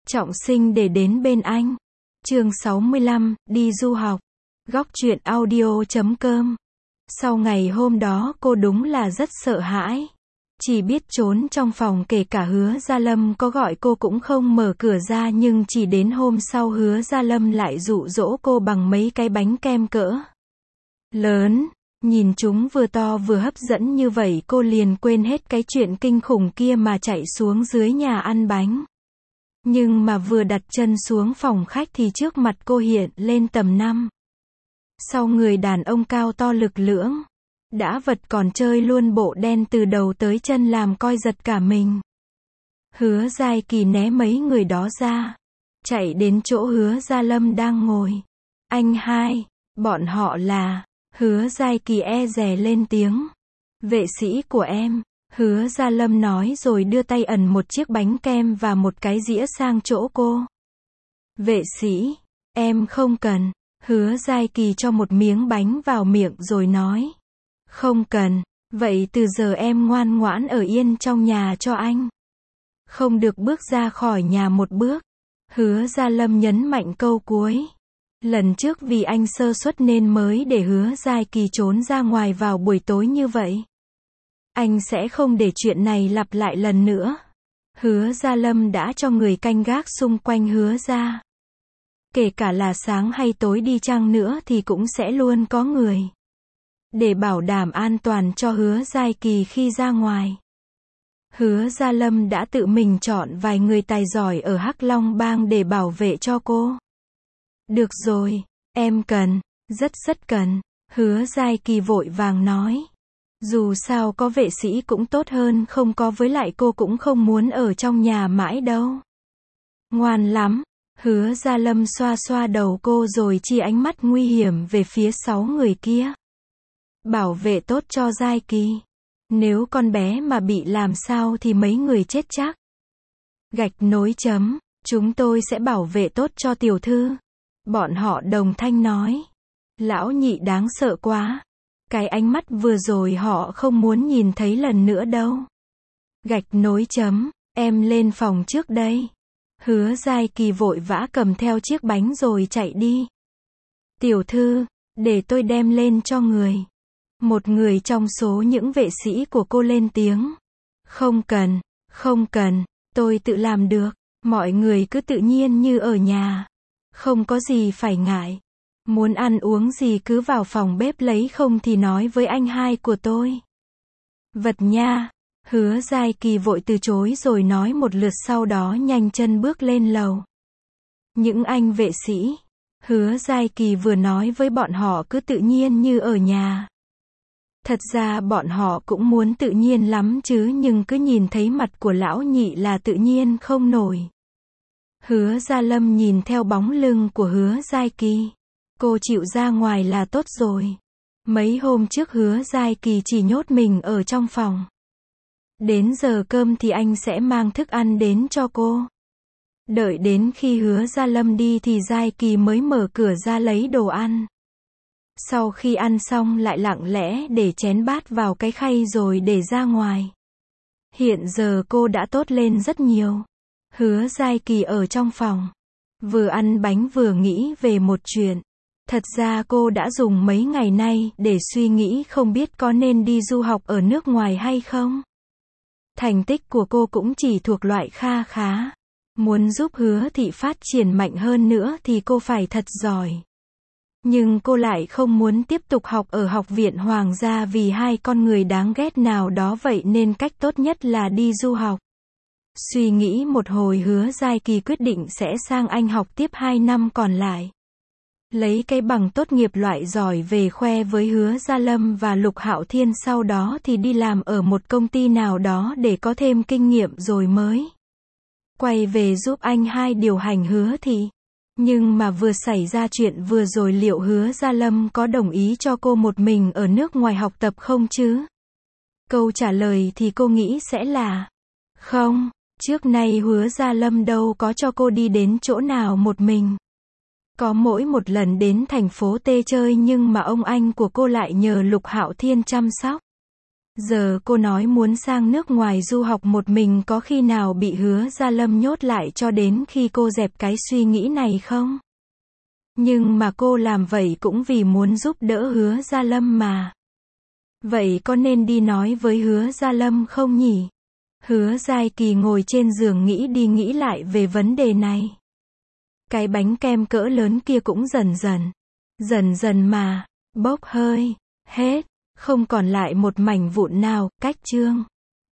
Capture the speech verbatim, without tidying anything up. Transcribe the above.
trọng sinh để đến bên anh. Chương sáu mươi lăm, đi du học. Góc truyện audio chấm com. Sau ngày hôm đó cô đúng là rất sợ hãi. Chỉ biết trốn trong phòng, kể cả Hứa Gia Lâm có gọi cô cũng không mở cửa ra, nhưng chỉ đến hôm sau Hứa Gia Lâm lại dụ dỗ cô bằng mấy cái bánh kem cỡ lớn. Nhìn chúng vừa to vừa hấp dẫn như vậy, cô liền quên hết cái chuyện kinh khủng kia mà chạy xuống dưới nhà ăn bánh. Nhưng mà vừa đặt chân xuống phòng khách thì trước mặt cô hiện lên tầm năm sau người đàn ông cao to lực lưỡng. Đã vật còn chơi luôn bộ đen từ đầu tới chân làm coi giật cả mình. Hứa Giai Kỳ né mấy người đó ra, chạy đến chỗ Hứa Gia Lâm đang ngồi. Anh hai, bọn họ là... Hứa Giai Kỳ e dè lên tiếng. Vệ sĩ của em. Hứa Gia Lâm nói rồi đưa tay ẩn một chiếc bánh kem và một cái dĩa sang chỗ cô. Vệ sĩ, em không cần. Hứa Giai Kỳ cho một miếng bánh vào miệng rồi nói. Không cần, vậy từ giờ em ngoan ngoãn ở yên trong nhà cho anh. Không được bước ra khỏi nhà một bước. Hứa Gia Lâm nhấn mạnh câu cuối. Lần trước vì anh sơ suất nên mới để Hứa Giai Kỳ trốn ra ngoài vào buổi tối như vậy. Anh sẽ không để chuyện này lặp lại lần nữa. Hứa Gia Lâm đã cho người canh gác xung quanh Hứa Gia. Kể cả là sáng hay tối đi chăng nữa thì cũng sẽ luôn có người. Để bảo đảm an toàn cho Hứa Giai Kỳ khi ra ngoài. Hứa Gia Lâm đã tự mình chọn vài người tài giỏi ở Hắc Long Bang để bảo vệ cho cô. Được rồi, em cần, rất rất cần. Hứa Giai Kỳ vội vàng nói. Dù sao có vệ sĩ cũng tốt hơn không có, với lại cô cũng không muốn ở trong nhà mãi đâu. Ngoan lắm. Hứa Gia Lâm xoa xoa đầu cô rồi chia ánh mắt nguy hiểm về phía sáu người kia. Bảo vệ tốt cho Giai Kỳ. Nếu con bé mà bị làm sao thì mấy người chết chắc. Gạch nối chấm. Chúng tôi sẽ bảo vệ tốt cho tiểu thư. Bọn họ đồng thanh nói. Lão nhị đáng sợ quá. Cái ánh mắt vừa rồi họ không muốn nhìn thấy lần nữa đâu. Gạch nối chấm. Em lên phòng trước đây. Hứa Giai Kỳ vội vã cầm theo chiếc bánh rồi chạy đi. Tiểu thư, để tôi đem lên cho người. Một người trong số những vệ sĩ của cô lên tiếng. Không cần, không cần, tôi tự làm được. Mọi người cứ tự nhiên như ở nhà. Không có gì phải ngại. Muốn ăn uống gì cứ vào phòng bếp lấy, không thì nói với anh hai của tôi. Vật nha. Hứa Giai Kỳ vội từ chối rồi nói một lượt, sau đó nhanh chân bước lên lầu. Những anh vệ sĩ. Hứa Giai Kỳ vừa nói với bọn họ cứ tự nhiên như ở nhà. Thật ra bọn họ cũng muốn tự nhiên lắm chứ, nhưng cứ nhìn thấy mặt của lão nhị là tự nhiên không nổi. Hứa Gia Lâm nhìn theo bóng lưng của Hứa Giai Kỳ. Cô chịu ra ngoài là tốt rồi. Mấy hôm trước Hứa Giai Kỳ chỉ nhốt mình ở trong phòng. Đến giờ cơm thì anh sẽ mang thức ăn đến cho cô. Đợi đến khi Hứa Gia Lâm đi thì Giai Kỳ mới mở cửa ra lấy đồ ăn. Sau khi ăn xong lại lặng lẽ để chén bát vào cái khay rồi để ra ngoài. Hiện giờ cô đã tốt lên rất nhiều. Hứa Giai Kỳ ở trong phòng. Vừa ăn bánh vừa nghĩ về một chuyện. Thật ra cô đã dùng mấy ngày nay để suy nghĩ không biết có nên đi du học ở nước ngoài hay không. Thành tích của cô cũng chỉ thuộc loại kha khá. Muốn giúp Hứa thị phát triển mạnh hơn nữa thì cô phải thật giỏi. Nhưng cô lại không muốn tiếp tục học ở Học viện Hoàng gia vì hai con người đáng ghét nào đó, vậy nên cách tốt nhất là đi du học. Suy nghĩ một hồi, Hứa Giai Kỳ quyết định sẽ sang Anh học tiếp hai năm còn lại. Lấy cái bằng tốt nghiệp loại giỏi về khoe với Hứa Gia Lâm và Lục Hạo Thiên, sau đó thì đi làm ở một công ty nào đó để có thêm kinh nghiệm rồi mới quay về giúp anh hai điều hành Hứa thị. Nhưng mà vừa xảy ra chuyện vừa rồi, liệu Hứa Gia Lâm có đồng ý cho cô một mình ở nước ngoài học tập không chứ? Câu trả lời thì cô nghĩ sẽ là không. Trước nay Hứa Gia Lâm đâu có cho cô đi đến chỗ nào một mình. Có mỗi một lần đến thành phố T chơi, nhưng mà ông anh của cô lại nhờ Lục Hạo Thiên chăm sóc. Giờ cô nói muốn sang nước ngoài du học một mình, có khi nào bị Hứa Gia Lâm nhốt lại cho đến khi cô dẹp cái suy nghĩ này không? Nhưng mà cô làm vậy cũng vì muốn giúp đỡ Hứa Gia Lâm mà. Vậy có nên đi nói với Hứa Gia Lâm không nhỉ? Hứa Giai Kỳ ngồi trên giường nghĩ đi nghĩ lại về vấn đề này. Cái bánh kem cỡ lớn kia cũng dần dần, dần dần mà, bốc hơi, hết, không còn lại một mảnh vụn nào, cách chương.